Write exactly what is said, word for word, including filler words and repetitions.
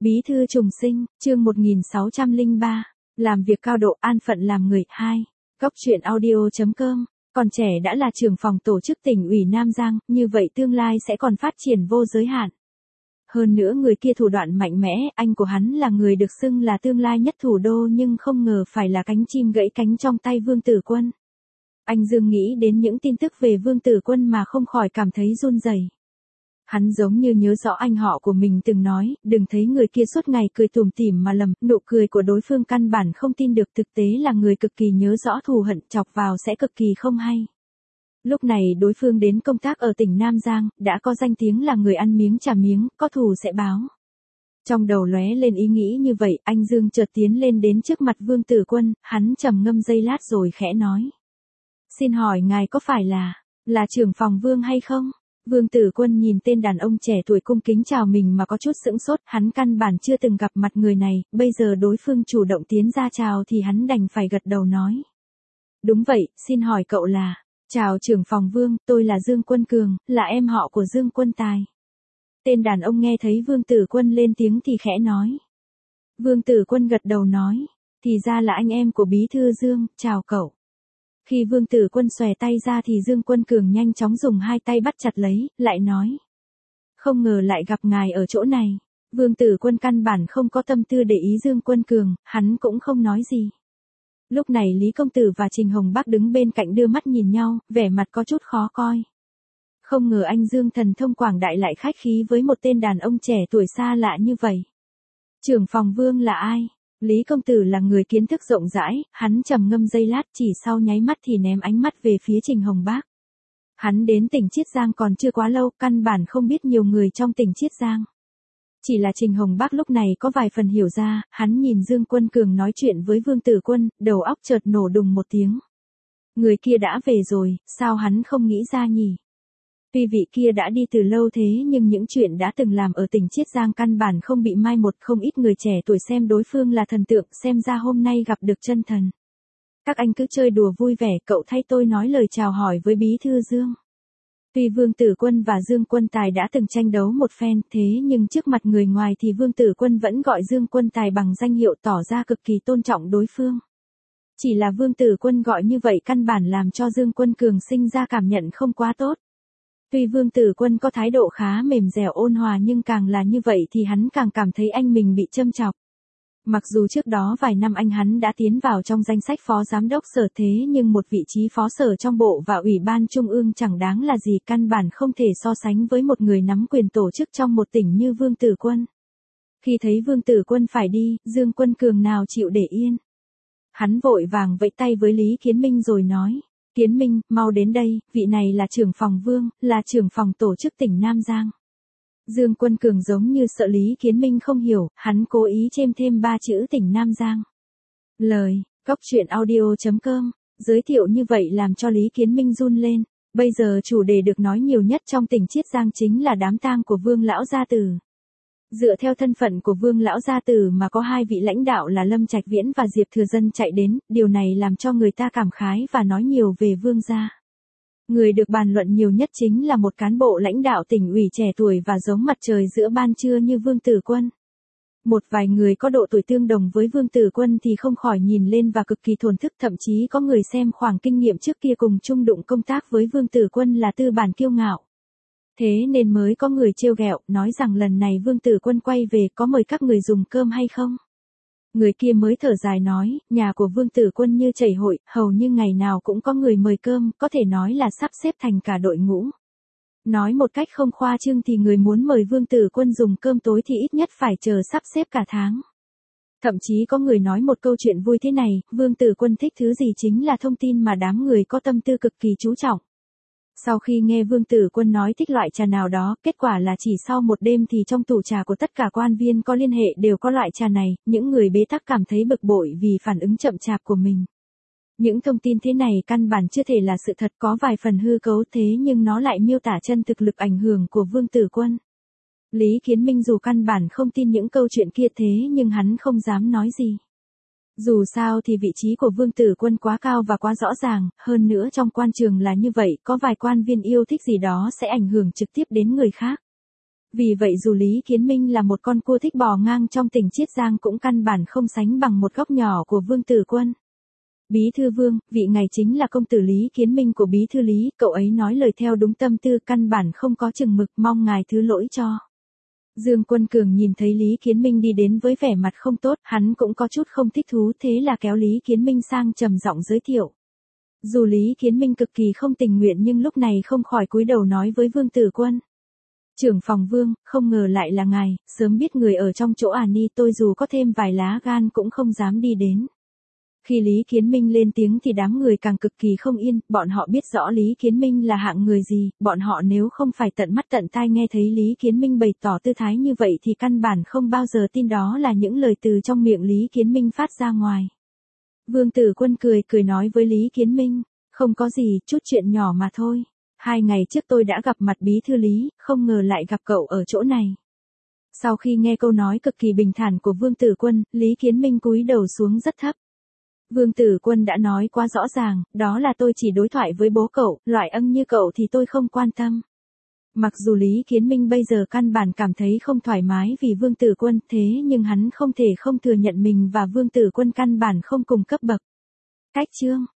Bí thư trùng sinh, chương một nghìn sáu trăm lẻ ba, làm việc cao độ an phận làm người, hai. Góc truyện audio chấm com, còn trẻ đã là trưởng phòng tổ chức tỉnh ủy Nam Giang, như vậy tương lai sẽ còn phát triển vô giới hạn. Hơn nữa người kia thủ đoạn mạnh mẽ, anh của hắn là người được xưng là tương lai nhất thủ đô nhưng không ngờ phải là cánh chim gãy cánh trong tay Vương Tử Quân. Anh Dương nghĩ đến những tin tức về Vương Tử Quân mà không khỏi cảm thấy run rẩy. Hắn giống như nhớ rõ anh họ của mình từng nói, đừng thấy người kia suốt ngày cười tủm tỉm mà lầm, nụ cười của đối phương căn bản không tin được, thực tế là người cực kỳ nhớ rõ thù hận, chọc vào sẽ cực kỳ không hay. Lúc này đối phương đến công tác ở tỉnh Nam Giang, đã có danh tiếng là người ăn miếng trả miếng, có thù sẽ báo. Trong đầu lóe lên ý nghĩ như vậy, anh Dương chợt tiến lên đến trước mặt Vương Tử Quân, hắn trầm ngâm giây lát rồi khẽ nói. Xin hỏi ngài có phải là, là trưởng phòng Vương hay không? Vương Tử Quân nhìn tên đàn ông trẻ tuổi cung kính chào mình mà có chút sững sốt, hắn căn bản chưa từng gặp mặt người này, bây giờ đối phương chủ động tiến ra chào thì hắn đành phải gật đầu nói. Đúng vậy, xin hỏi cậu là, chào trưởng phòng Vương, tôi là Dương Quân Cường, là em họ của Dương Quân Tài. Tên đàn ông nghe thấy Vương Tử Quân lên tiếng thì khẽ nói. Vương Tử Quân gật đầu nói, thì ra là anh em của Bí thư Dương, chào cậu. Khi Vương Tử Quân xòe tay ra thì Dương Quân Cường nhanh chóng dùng hai tay bắt chặt lấy, lại nói. Không ngờ lại gặp ngài ở chỗ này. Vương Tử Quân căn bản không có tâm tư để ý Dương Quân Cường, hắn cũng không nói gì. Lúc này Lý Công Tử và Trình Hồng Bác đứng bên cạnh đưa mắt nhìn nhau, vẻ mặt có chút khó coi. Không ngờ anh Dương thần thông quảng đại lại khách khí với một tên đàn ông trẻ tuổi xa lạ như vậy. Trưởng phòng Vương là ai? Lý Công Tử là người kiến thức rộng rãi, hắn trầm ngâm giây lát chỉ sau nháy mắt thì ném ánh mắt về phía Trình Hồng Bác. Hắn đến tỉnh Chiết Giang còn chưa quá lâu, căn bản không biết nhiều người trong tỉnh Chiết Giang. Chỉ là Trình Hồng Bác lúc này có vài phần hiểu ra, hắn nhìn Dương Quân Cường nói chuyện với Vương Tử Quân, đầu óc chợt nổ đùng một tiếng. Người kia đã về rồi, sao hắn không nghĩ ra nhỉ? Tuy vị kia đã đi từ lâu thế nhưng những chuyện đã từng làm ở tỉnh Chiết Giang căn bản không bị mai một, không ít người trẻ tuổi xem đối phương là thần tượng, xem ra hôm nay gặp được chân thần. Các anh cứ chơi đùa vui vẻ, cậu thay tôi nói lời chào hỏi với Bí thư Dương. Tuy Vương Tử Quân và Dương Quân Tài đã từng tranh đấu một phen, thế nhưng trước mặt người ngoài thì Vương Tử Quân vẫn gọi Dương Quân Tài bằng danh hiệu, tỏ ra cực kỳ tôn trọng đối phương. Chỉ là Vương Tử Quân gọi như vậy căn bản làm cho Dương Quân Cường sinh ra cảm nhận không quá tốt. Tuy Vương Tử Quân có thái độ khá mềm dẻo ôn hòa nhưng càng là như vậy thì hắn càng cảm thấy anh mình bị châm chọc. Mặc dù trước đó vài năm anh hắn đã tiến vào trong danh sách phó giám đốc sở thế nhưng một vị trí phó sở trong bộ và ủy ban trung ương chẳng đáng là gì, căn bản không thể so sánh với một người nắm quyền tổ chức trong một tỉnh như Vương Tử Quân. Khi thấy Vương Tử Quân phải đi, Dương Quân Cường nào chịu để yên. Hắn vội vàng vẫy tay với Lý Kiến Minh rồi nói. Kiến Minh, mau đến đây, vị này là trưởng phòng Vương, là trưởng phòng tổ chức tỉnh Nam Giang. Dương Quân Cường giống như sợ Lý Kiến Minh không hiểu, hắn cố ý chêm thêm ba chữ tỉnh Nam Giang. Lời, góc truyện audio chấm com, giới thiệu như vậy làm cho Lý Kiến Minh run lên. Bây giờ chủ đề được nói nhiều nhất trong tỉnh Chiết Giang chính là đám tang của Vương Lão Gia Tử. Dựa theo thân phận của Vương Lão Gia Tử mà có hai vị lãnh đạo là Lâm Trạch Viễn và Diệp Thừa Dân chạy đến, điều này làm cho người ta cảm khái và nói nhiều về Vương gia. Người được bàn luận nhiều nhất chính là một cán bộ lãnh đạo tỉnh ủy trẻ tuổi và giống mặt trời giữa ban trưa như Vương Tử Quân. Một vài người có độ tuổi tương đồng với Vương Tử Quân thì không khỏi nhìn lên và cực kỳ thổn thức, thậm chí có người xem khoảng kinh nghiệm trước kia cùng chung đụng công tác với Vương Tử Quân là tư bản kiêu ngạo. Thế nên mới có người trêu ghẹo, nói rằng lần này Vương Tử Quân quay về có mời các người dùng cơm hay không? Người kia mới thở dài nói, nhà của Vương Tử Quân như chảy hội, hầu như ngày nào cũng có người mời cơm, có thể nói là sắp xếp thành cả đội ngũ. Nói một cách không khoa trương thì người muốn mời Vương Tử Quân dùng cơm tối thì ít nhất phải chờ sắp xếp cả tháng. Thậm chí có người nói một câu chuyện vui thế này, Vương Tử Quân thích thứ gì chính là thông tin mà đám người có tâm tư cực kỳ chú trọng. Sau khi nghe Vương Tử Quân nói thích loại trà nào đó, kết quả là chỉ sau một đêm thì trong tủ trà của tất cả quan viên có liên hệ đều có loại trà này, những người bế tắc cảm thấy bực bội vì phản ứng chậm chạp của mình. Những thông tin thế này căn bản chưa thể là sự thật, có vài phần hư cấu thế nhưng nó lại miêu tả chân thực lực ảnh hưởng của Vương Tử Quân. Lý Kiến Minh dù căn bản không tin những câu chuyện kia thế nhưng hắn không dám nói gì. Dù sao thì vị trí của Vương Tử Quân quá cao và quá rõ ràng, hơn nữa trong quan trường là như vậy, có vài quan viên yêu thích gì đó sẽ ảnh hưởng trực tiếp đến người khác. Vì vậy dù Lý Kiến Minh là một con cua thích bò ngang trong tỉnh Chiết Giang cũng căn bản không sánh bằng một góc nhỏ của Vương Tử Quân. Bí thư Vương, vị ngài chính là công tử Lý Kiến Minh của bí thư Lý, cậu ấy nói lời theo đúng tâm tư, căn bản không có chừng mực, mong ngài thứ lỗi cho. Dương Quân Cường nhìn thấy Lý Kiến Minh đi đến với vẻ mặt không tốt, hắn cũng có chút không thích thú, thế là kéo Lý Kiến Minh sang trầm giọng giới thiệu. Dù Lý Kiến Minh cực kỳ không tình nguyện nhưng lúc này không khỏi cúi đầu nói với Vương Tử Quân. Trưởng phòng Vương, không ngờ lại là ngài, sớm biết người ở trong chỗ à ni, tôi dù có thêm vài lá gan cũng không dám đi đến. Khi Lý Kiến Minh lên tiếng thì đám người càng cực kỳ không yên, bọn họ biết rõ Lý Kiến Minh là hạng người gì, bọn họ nếu không phải tận mắt tận tai nghe thấy Lý Kiến Minh bày tỏ tư thái như vậy thì căn bản không bao giờ tin đó là những lời từ trong miệng Lý Kiến Minh phát ra ngoài. Vương Tử Quân cười cười nói với Lý Kiến Minh, không có gì, chút chuyện nhỏ mà thôi. Hai ngày trước tôi đã gặp mặt bí thư Lý, không ngờ lại gặp cậu ở chỗ này. Sau khi nghe câu nói cực kỳ bình thản của Vương Tử Quân, Lý Kiến Minh cúi đầu xuống rất thấp. Vương Tử Quân đã nói quá rõ ràng, đó là tôi chỉ đối thoại với bố cậu, loại ân như cậu thì tôi không quan tâm. Mặc dù Lý Kiến Minh bây giờ căn bản cảm thấy không thoải mái vì Vương Tử Quân, thế nhưng hắn không thể không thừa nhận mình và Vương Tử Quân căn bản không cùng cấp bậc. Cách chương